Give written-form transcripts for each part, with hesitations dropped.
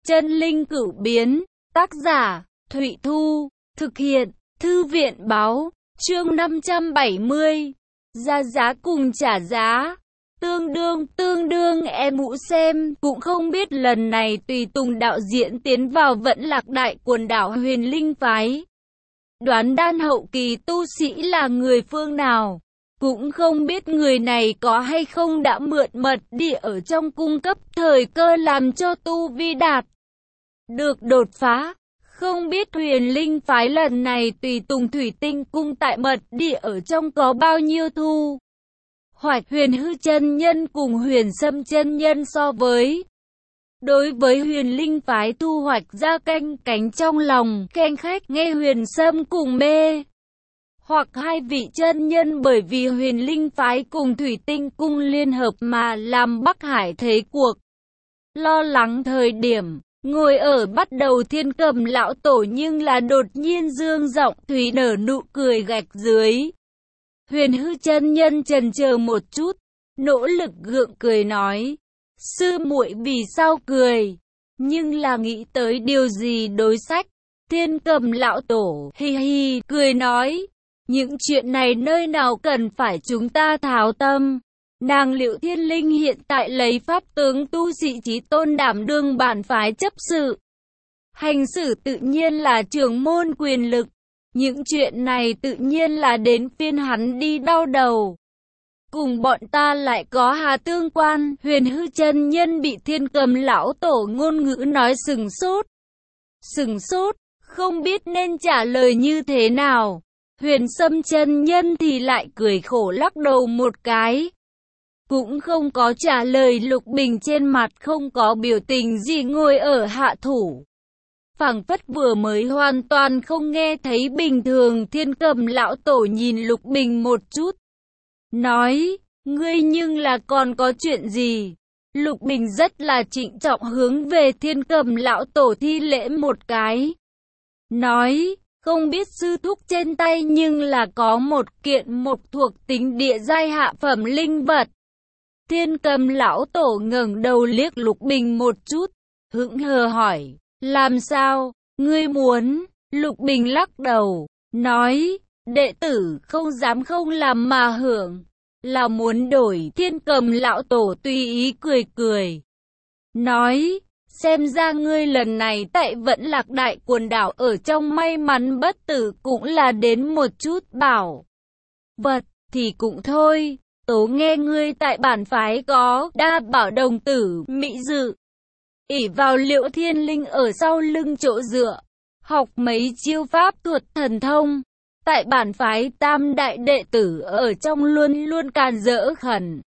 Chân linh cửu biến, tác giả, Thụy Thu, thực hiện, Thư viện báo, chương 570, ra giá cùng trả giá, tương đương em mũ xem, cũng không biết lần này Tùy Tùng đạo diễn tiến vào Vẫn Lạc Đại quần đảo Huyền Linh phái. Đoán đan hậu kỳ tu sĩ là người phương nào, cũng không biết người này có hay không đã mượn mật địa ở trong cung cấp thời cơ làm cho tu vi đạt được đột phá. Không biết Huyền Linh phái lần này Tùy Tùng Thủy Tinh cung tại mật địa ở trong có bao nhiêu thu hoạch. Huyền Hư chân nhân cùng Huyền Sâm chân nhân so với. Đối với Huyền Linh phái thu hoạch ra canh cánh trong lòng khen khách nghe Huyền Sâm cùng mê hoặc hai vị chân nhân, bởi vì Huyền Linh phái cùng Thủy Tinh cung liên hợp mà làm Bắc Hải thế cuộc lo lắng thời điểm ngồi ở bắt đầu Thiên Cầm lão tổ, nhưng là đột nhiên dương giọng thủy nở nụ cười gạch dưới. Huyền Hư chân nhân chần chờ một chút, nỗ lực gượng cười nói: sư muội vì sao cười? Nhưng là nghĩ tới điều gì đối sách. Thiên Cầm lão tổ hi hi cười nói: những chuyện này nơi nào cần phải chúng ta tháo tâm. Nàng Liệu Thiên Linh hiện tại lấy pháp tướng tu sĩ chí tôn đảm đương bản phái chấp sự. Hành xử tự nhiên là trưởng môn quyền lực. Những chuyện này tự nhiên là đến phiên hắn đi đau đầu. Cùng bọn ta lại có hà tương quan. Huyền Hư chân nhân bị Thiên Cầm lão tổ ngôn ngữ nói sừng sốt, không biết nên trả lời như thế nào. Huyền Sâm chân nhân thì lại cười khổ lắc đầu một cái, cũng không có trả lời. Lục Bình trên mặt không có biểu tình gì, ngồi ở hạ thủ, phảng phất vừa mới hoàn toàn không nghe thấy bình thường. Thiên Cầm lão tổ nhìn Lục Bình một chút, nói: ngươi nhưng là còn có chuyện gì? Lục Bình rất là trịnh trọng hướng về Thiên Cầm lão tổ thi lễ một cái, nói: không biết sư thúc trên tay nhưng là có một kiện mộc thuộc tính địa giai hạ phẩm linh vật. Thiên Cầm lão tổ ngẩng đầu liếc Lục Bình một chút, hững hờ hỏi: làm sao, ngươi muốn? Lục Bình lắc đầu, nói: đệ tử không dám không làm mà hưởng, là muốn đổi. Thiên Cầm lão tổ tùy ý cười, nói: xem ra ngươi lần này tại Vẫn Lạc Đại quần đảo ở trong may mắn bất tử cũng là đến một chút bảo vật thì cũng thôi. Tố nghe ngươi tại bản phái có đa bảo đồng tử mỹ dự, ỷ vào Liễu Thiên Linh ở sau lưng chỗ dựa, học mấy chiêu pháp thuật thần thông. Tại bản phái tam đại đệ tử ở trong luôn luôn càn rỡ khẩn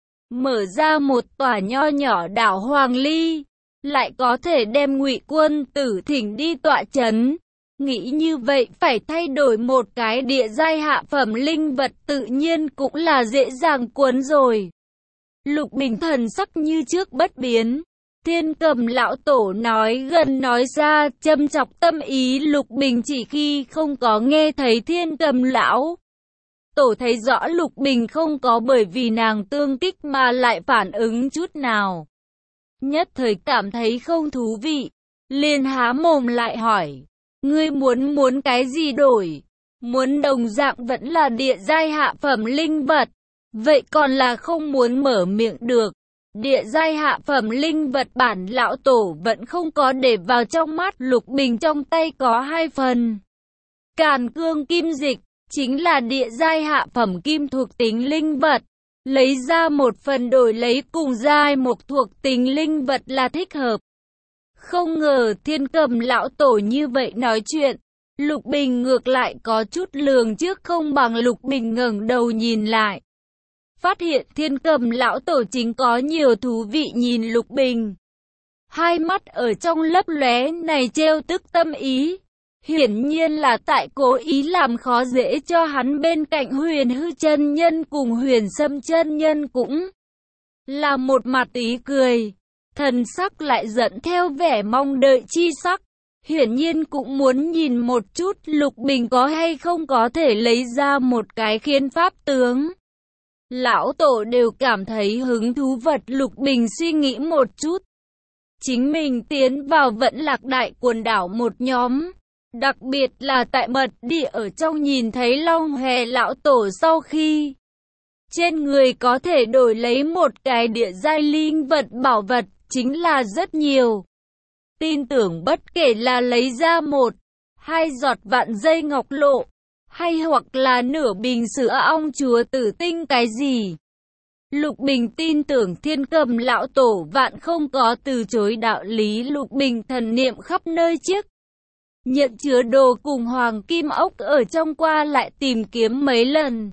mở ra một tòa nho nhỏ đảo Hoàng Ly, lại có thể đem Ngụy Quân Tử thỉnh đi tọa chấn. Nghĩ như vậy phải thay đổi một cái địa giai hạ phẩm linh vật tự nhiên cũng là dễ dàng cuốn rồi. Lục Bình thần sắc như trước bất biến. Thiên Cầm lão tổ nói gần nói ra, châm chọc tâm ý Lục Bình, chỉ khi không có nghe thấy Thiên Cầm lão tổ thấy rõ Lục Bình không có bởi vì nàng tương kích mà lại phản ứng chút nào. Nhất thời cảm thấy không thú vị, liền há mồm lại hỏi: ngươi muốn cái gì đổi? Muốn đồng dạng vẫn là địa giai hạ phẩm linh vật, vậy còn là không muốn mở miệng được. Địa giai hạ phẩm linh vật bản lão tổ vẫn không có để vào trong mắt. Lục Bình trong tay có 2 phần Càn Cương Kim Dịch, chính là địa giai hạ phẩm kim thuộc tính linh vật. Lấy ra 1 phần đổi lấy cùng giai mộc thuộc tính linh vật là thích hợp. Không ngờ Thiên Cầm lão tổ như vậy nói chuyện, Lục Bình ngược lại có chút lường trước không bằng. Lục Bình ngẩng đầu nhìn lại, phát hiện Thiên Cầm lão tổ chính có nhiều thú vị nhìn Lục Bình. Hai mắt ở trong lấp lóe này trêu tức tâm ý, hiển nhiên là tại cố ý làm khó dễ cho hắn. Bên cạnh Huyền Hư chân nhân cùng Huyền Sâm chân nhân cũng là một mặt ý cười, thần sắc lại dẫn theo vẻ mong đợi chi sắc, hiển nhiên cũng muốn nhìn một chút Lục Bình có hay không có thể lấy ra một cái khiên pháp tướng. Lão tổ đều cảm thấy hứng thú vật. Lục Bình suy nghĩ một chút, chính mình tiến vào Vẫn Lạc Đại quần đảo một nhóm. Đặc biệt là tại mật địa ở trong nhìn thấy Long Hề lão tổ sau khi trên người có thể đổi lấy một cái địa giai linh vật bảo vật chính là rất nhiều. Tin tưởng bất kể là lấy ra 1-2 giọt vạn dây ngọc lộ, hay hoặc là nửa bình sữa ong chúa tử tinh cái gì. Lục Bình tin tưởng Thiên Cầm lão tổ vạn không có từ chối đạo lý. Lục Bình thần niệm khắp nơi chiếc nhận chứa đồ cùng hoàng kim ốc ở trong qua lại tìm kiếm mấy lần.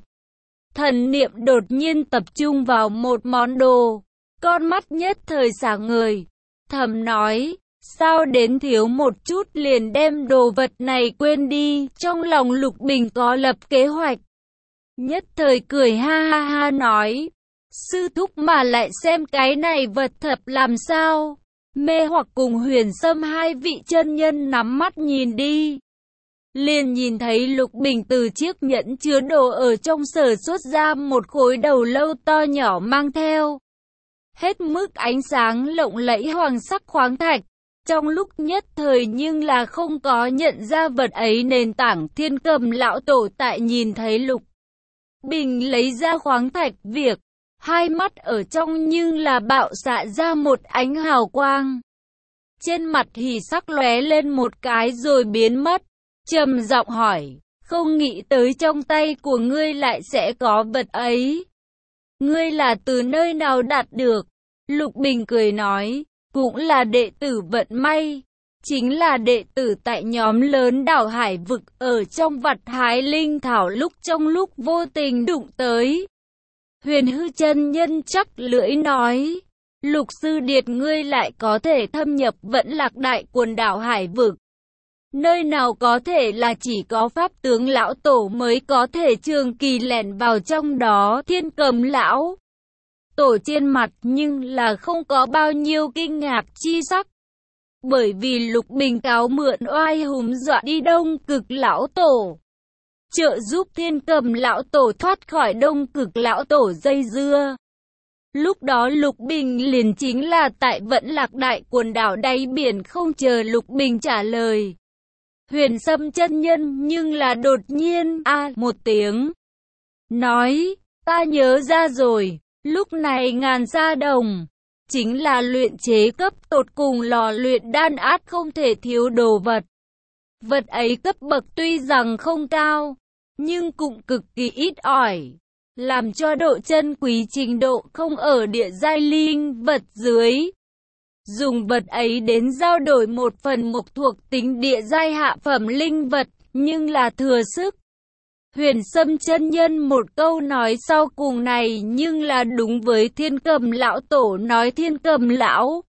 Thần niệm đột nhiên tập trung vào một món đồ, con mắt nhất thời sáng ngời, thầm nói, sao đến thiếu một chút liền đem đồ vật này quên đi. Trong lòng Lục Bình có lập kế hoạch, nhất thời cười ha ha ha nói, sư thúc mà lại xem cái này vật thật làm sao. Mê hoặc cùng Huyền Sâm hai vị chân nhân nắm mắt nhìn đi, liền nhìn thấy Lục Bình từ chiếc nhẫn chứa đồ ở trong sở xuất ra một khối đầu lâu to nhỏ mang theo hết mức ánh sáng lộng lẫy hoàng sắc khoáng thạch. Trong lúc nhất thời nhưng là không có nhận ra vật ấy nền tảng. Thiên Cầm lão tổ tại nhìn thấy Lục Bình lấy ra khoáng thạch việc, hai mắt ở trong nhưng là bạo xạ ra một ánh hào quang. Trên mặt hỉ sắc lóe lên một cái rồi biến mất, trầm giọng hỏi, không nghĩ tới trong tay của ngươi lại sẽ có vật ấy. Ngươi là từ nơi nào đạt được? Lục Bình cười nói, cũng là đệ tử vận may, chính là đệ tử tại nhóm lớn đảo hải vực ở trong vặt hái linh thảo trong lúc vô tình đụng tới. Huyền Hư chân nhân chắc lưỡi nói, Lục sư điệt ngươi lại có thể thâm nhập Vẫn Lạc Đại quần đảo hải vực. Nơi nào có thể là chỉ có pháp tướng lão tổ mới có thể trường kỳ lẻn vào trong đó. Thiên Cầm lão tổ trên mặt nhưng là không có bao nhiêu kinh ngạc chi sắc, bởi vì Lục Bình cáo mượn oai hùng dọa đi Đông Cực lão tổ, trợ giúp Thiên Cầm lão tổ thoát khỏi Đông Cực lão tổ dây dưa. Lúc đó Lục Bình liền chính là tại Vẫn Lạc Đại quần đảo đáy biển. Không chờ Lục Bình trả lời, Huyền Sâm chân nhân nhưng là đột nhiên một tiếng, nói, ta nhớ ra rồi. Lúc này Ngàn Sa Đồng chính là luyện chế cấp tột cùng lò luyện đan át không thể thiếu đồ vật. Vật ấy cấp bậc tuy rằng không cao, nhưng cũng cực kỳ ít ỏi, làm cho độ chân quý trình độ không ở địa giai linh vật dưới. Dùng vật ấy đến giao đổi một phần mộc thuộc tính địa giai hạ phẩm linh vật, nhưng là thừa sức. Huyền Sâm chân nhân một câu nói sau cùng này nhưng là đúng với Thiên Cầm lão tổ nói. Thiên Cầm lão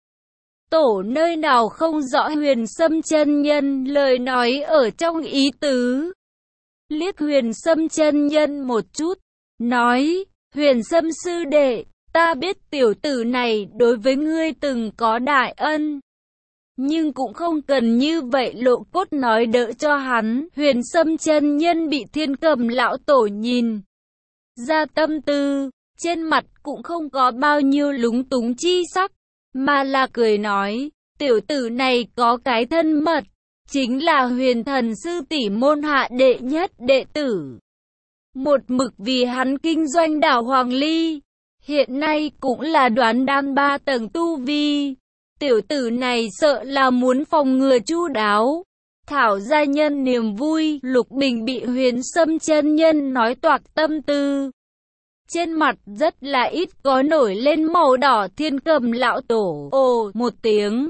tổ nơi nào không rõ Huyền Sâm chân nhân lời nói ở trong ý tứ, liếc Huyền Sâm chân nhân một chút, nói, Huyền Sâm sư đệ, ta biết tiểu tử này đối với ngươi từng có đại ân, nhưng cũng không cần như vậy lộ cốt nói đỡ cho hắn. Huyền Sâm chân nhân bị Thiên Cầm lão tổ nhìn ra tâm tư, trên mặt cũng không có bao nhiêu lúng túng chi sắc, mà là cười nói, tiểu tử này có cái thân mật, chính là Huyền Thần sư tỷ môn hạ đệ nhất đệ tử, một mực vì hắn kinh doanh đảo Hoàng Ly, hiện nay cũng là đoán đan 3 tầng tu vi. Tiểu tử này sợ là muốn phòng ngừa chu đáo, thảo gia nhân niềm vui. Lục Bình bị Huyền Sâm chân nhân nói toạc tâm tư, trên mặt rất là ít có nổi lên màu đỏ. Thiên Cầm lão tổ ồ một tiếng,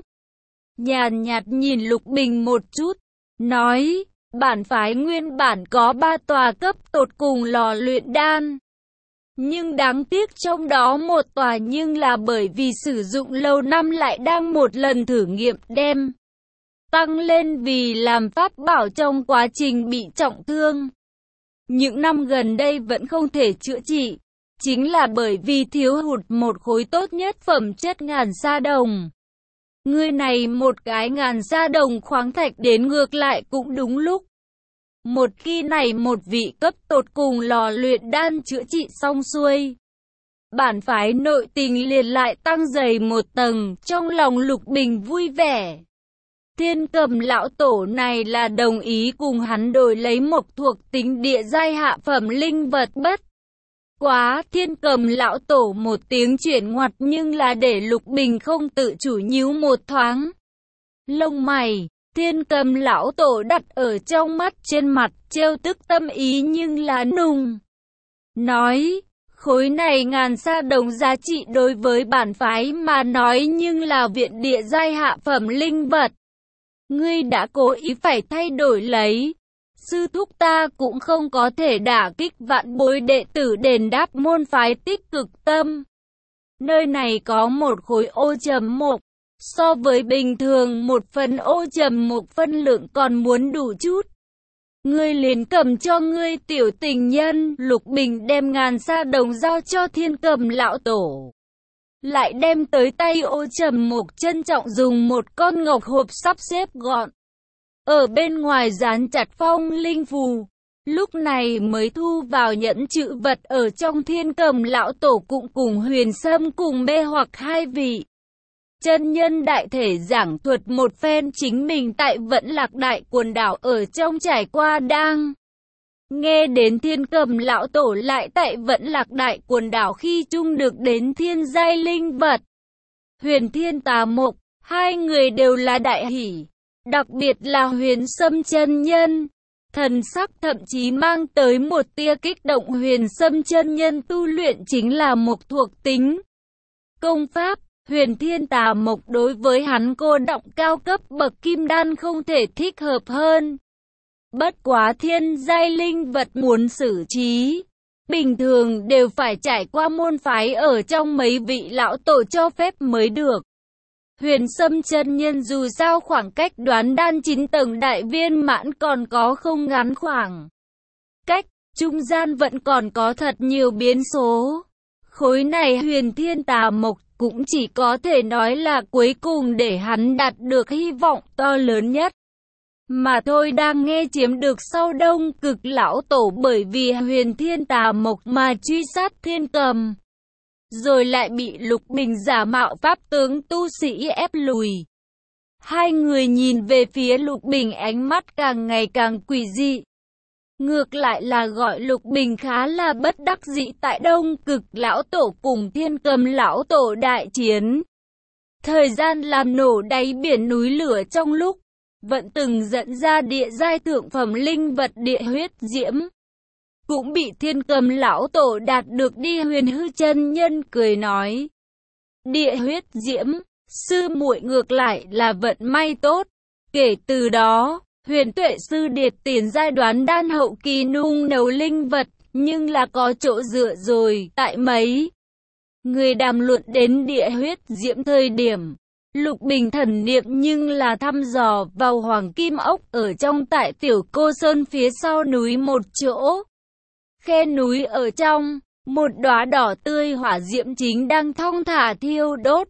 nhàn nhạt nhìn Lục Bình một chút, nói, bản phái nguyên bản có 3 tòa cấp tột cùng lò luyện đan, nhưng đáng tiếc trong đó một tòa nhưng là bởi vì sử dụng lâu năm lại đang một lần thử nghiệm đem tăng lên vì làm pháp bảo trong quá trình bị trọng thương. Những năm gần đây vẫn không thể chữa trị, chính là bởi vì thiếu hụt một khối tốt nhất phẩm chất Ngàn Sa Đồng. Người này một cái Ngàn Sa Đồng khoáng thạch đến ngược lại cũng đúng lúc. Một khi này một vị cấp tột cùng lò luyện đan chữa trị xong xuôi, bản phái nội tình liền lại tăng dày một tầng, trong lòng Lục Bình vui vẻ. Thiên Cầm lão tổ này là đồng ý cùng hắn đổi lấy một thuộc tính địa giai hạ phẩm linh vật bất. Quá, Thiên Cầm lão tổ một tiếng chuyển ngoặt nhưng là để Lục Bình không tự chủ nhíu một thoáng. Lông mày, Thiên Cầm lão tổ đặt ở trong mắt, trên mặt trêu tức tâm ý nhưng là nùng. Nói, khối này ngàn sa đồng giá trị đối với bản phái mà nói nhưng là viện địa giai hạ phẩm linh vật. Ngươi đã cố ý phải thay đổi lấy. Sư thúc ta cũng không có thể đả kích vạn bối đệ tử đền đáp môn phái tích cực tâm. Nơi này có một khối ô trầm mộc. So với bình thường một phần ô trầm mộc phân lượng còn muốn đủ chút. Ngươi liền cầm cho ngươi tiểu tình nhân. Lục Bình đem ngàn sa đồng giao cho Thiên Cầm lão tổ. Lại đem tới tay ô trầm mộc, trân trọng dùng một con ngọc hộp sắp xếp gọn. Ở bên ngoài dán chặt phong linh phù. Lúc này mới thu vào nhẫn trữ vật ở trong Thiên Cầm lão tổ cũng cùng Huyền Sâm cùng mê hoặc hai vị chân nhân đại thể giảng thuật một phen chính mình tại Vẫn Lạc Đại quần đảo ở trong trải qua đang. Nghe đến Thiên Cầm lão tổ lại tại Vẫn Lạc Đại quần đảo khi chung được đến thiên giai linh vật Huyền Thiên Tà Mộc, hai người đều là đại hỉ, đặc biệt là Huyền Sâm chân nhân. Thần sắc thậm chí mang tới một tia kích động. Huyền Sâm chân nhân tu luyện chính là một thuộc tính công pháp. Huyền Thiên Tà Mộc đối với hắn cô động cao cấp bậc kim đan không thể thích hợp hơn. Bất quá thiên giai linh vật muốn xử trí, bình thường đều phải trải qua môn phái ở trong mấy vị lão tổ cho phép mới được. Huyền Sâm chân nhân dù sao khoảng cách đoán đan 9 tầng đại viên mãn còn có không ngắn khoảng cách, trung gian vẫn còn có thật nhiều biến số. Khối này Huyền Thiên Tà Mộc cũng chỉ có thể nói là cuối cùng để hắn đạt được hy vọng to lớn nhất. Mà thôi, đang nghe chiếm được sau Đông Cực lão tổ bởi vì Huyền Thiên Tà Mộc mà truy sát Thiên Cầm. Rồi lại bị Lục Bình giả mạo pháp tướng tu sĩ ép lùi. Hai người nhìn về phía Lục Bình ánh mắt càng ngày càng quỷ dị. Ngược lại là gọi Lục Bình khá là bất đắc dĩ tại Đông Cực lão tổ cùng Thiên Cầm lão tổ đại chiến. Thời gian làm nổ đáy biển núi lửa trong lúc vẫn từng dẫn ra địa giai thượng phẩm linh vật địa huyết diễm. Cũng bị Thiên Cầm lão tổ đạt được đi. Huyền Hư chân nhân cười nói. Địa huyết diễm, sư muội ngược lại là vận may tốt. Kể từ đó, Huyền Tuệ sư điệt tiền giai đoán đan hậu kỳ nung nấu linh vật, nhưng là có chỗ dựa rồi. Tại mấy người đàm luận đến địa huyết diễm thời điểm, Lục Bình thần niệm nhưng là thăm dò vào hoàng kim ốc ở trong tại Tiểu Cô Sơn phía sau núi một chỗ. Khe núi ở trong, một đóa đỏ tươi hỏa diễm chính đang thong thả thiêu đốt.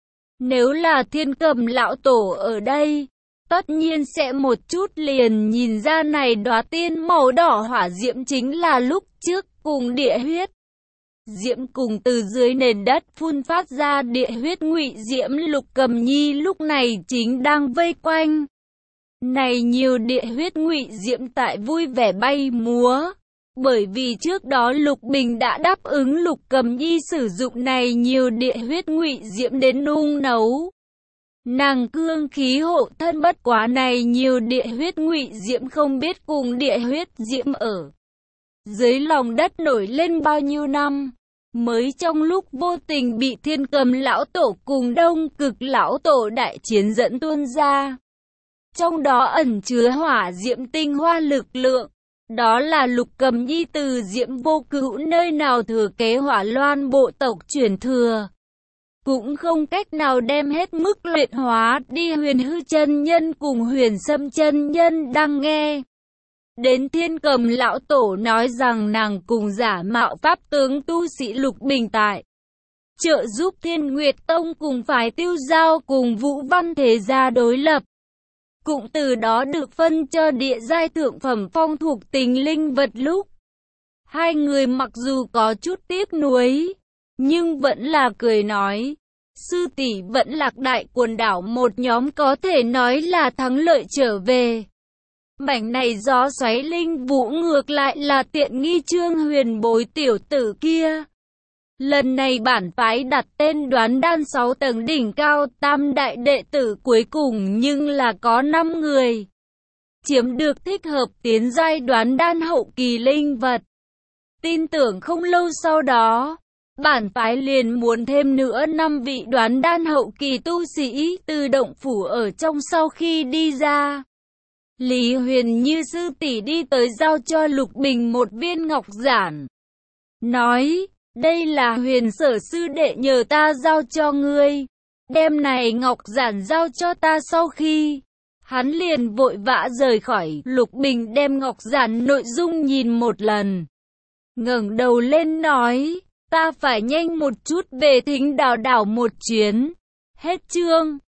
Nếu là Thiên Cầm lão tổ ở đây, tất nhiên sẽ một chút liền nhìn ra này đóa tiên màu đỏ hỏa diễm chính là lúc trước cùng địa huyết diễm cùng từ dưới nền đất phun phát ra địa huyết ngụy diễm. Lục Cầm Nhi lúc này chính đang vây quanh này nhiều địa huyết ngụy diễm tại vui vẻ bay múa. Bởi vì trước đó Lục Bình đã đáp ứng Lục Cầm Nhi sử dụng này nhiều địa huyết ngụy diễm đến nung nấu nàng cương khí hộ thân. Bất quá này nhiều địa huyết ngụy diễm không biết cùng địa huyết diễm ở dưới lòng đất nổi lên bao nhiêu năm, mới trong lúc vô tình bị Thiên Cầm lão tổ cùng Đông Cực lão tổ đại chiến dẫn tuôn ra. Trong đó ẩn chứa hỏa diễm tinh hoa lực lượng. Đó là Lục Cầm Nhi từ Diễm Vô Cữu nơi nào thừa kế Hỏa Loan bộ tộc truyền thừa, cũng không cách nào đem hết mức luyện hóa đi. Huyền Hư chân nhân cùng Huyền Sâm chân nhân đang nghe đến Thiên Cầm lão tổ nói rằng nàng cùng giả mạo pháp tướng tu sĩ Lục Bình tại trợ giúp Thiên Nguyệt Tông cùng phái Tiêu Giao cùng Vũ Văn Thế gia đối lập, cũng từ đó được phân cho địa giai thượng phẩm phong thuộc tính linh vật. Lúc hai người mặc dù có chút tiếc nuối, nhưng vẫn là cười nói, sư tỷ vẫn Lạc Đại quần đảo một nhóm có thể nói là thắng lợi trở về. Mảnh này gió xoáy linh vũ ngược lại là tiện nghi Trương Huyền bối tiểu tử kia. Lần này bản phái đặt tên Đoán Đan 6 tầng đỉnh cao, tam đại đệ tử cuối cùng nhưng là có 5 người. Chiếm được thích hợp tiến giai Đoán Đan hậu kỳ linh vật. Tin tưởng không lâu sau đó, bản phái liền muốn thêm nữa 5 vị Đoán Đan hậu kỳ tu sĩ từ động phủ ở trong sau khi đi ra. Lý Huyền Như sư tỷ đi tới giao cho Lục Bình một viên ngọc giản. Nói, đây là Huyền Sở sư đệ nhờ ta giao cho ngươi. Đem này ngọc giản giao cho ta sau khi. Hắn liền vội vã rời khỏi. Lục Bình đem ngọc giản nội dung nhìn một lần. Ngẩng đầu lên nói, ta phải nhanh một chút về Thính Đảo đảo một chuyến. Hết chương.